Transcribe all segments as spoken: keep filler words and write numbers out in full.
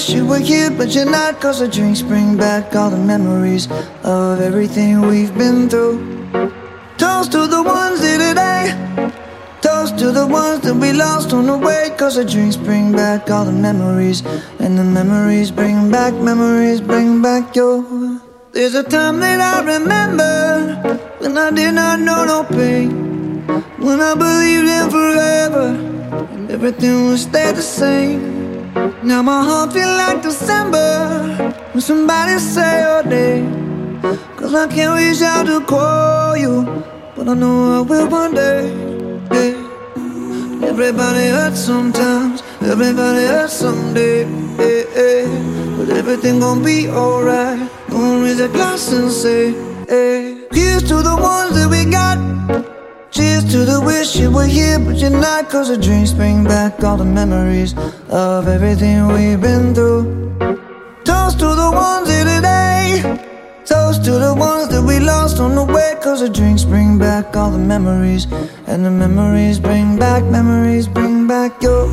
wish you were here, but you're not. Cause the drinks bring back all the memories of everything we've been through. Toast to the ones here today. Toast to the ones that we lost on the way. Cause the drinks bring back all the memories, and the memories bring back, memories bring back your. There's a time that I remember when I did not know no pain, when I believed in forever and everything would stay the same. Now my heart feel like December when somebody say your name. Cause I can't reach out to call you, but I know I will one day. Hey. Everybody hurts sometimes, everybody hurts someday. Hey, hey. But everything gon' be alright. Gonna raise a glass and say, hey. Here's to the ones that we got. Cheers to the wish you were here, but you're not. Cause the drinks bring back all the memories of everything we've been through. Toast to the ones here today. Toast to the ones that we lost on the way. Cause the drinks bring back all the memories, and the memories bring back, memories bring back your.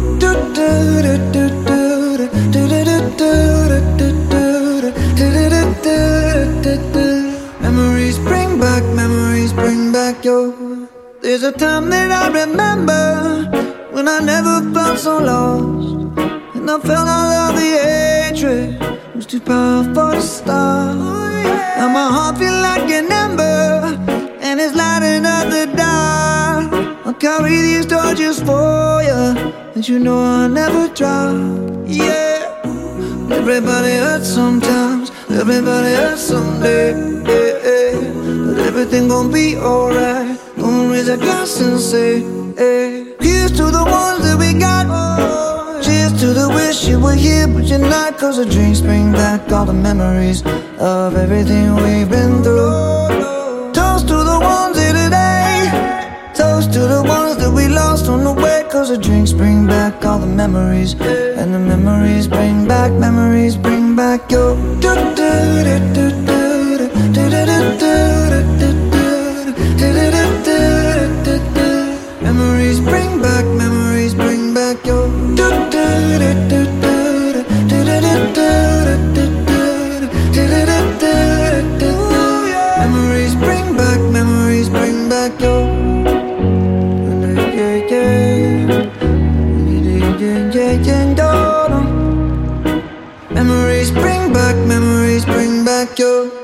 Memories bring back, memories bring back your. There's a time that I remember when I never felt so lost, and I felt all of the hatred was too powerful to stop. Now my heart feel like an ember, and it's lighting up the dark. I'll carry these torches for you, and you know I'll never drop. Yeah. Everybody hurts sometimes, everybody hurts someday. Yeah, yeah. But everything gon' be alright. Gonna raise a glass and say, hey. Here's to the ones that we got. Cheers to the wish you were here, but you're not. Cause the drinks bring back all the memories of everything we've been through. Toast to the ones here today. Toast to the ones that we lost on the way. Cause the drinks bring back all the memories, and the memories bring back, memories bring back your. Memories bring back, memories bring back your. Memories bring back, memories bring back your. Yeah, yeah, yeah, yeah. Memories bring back, memories bring back your.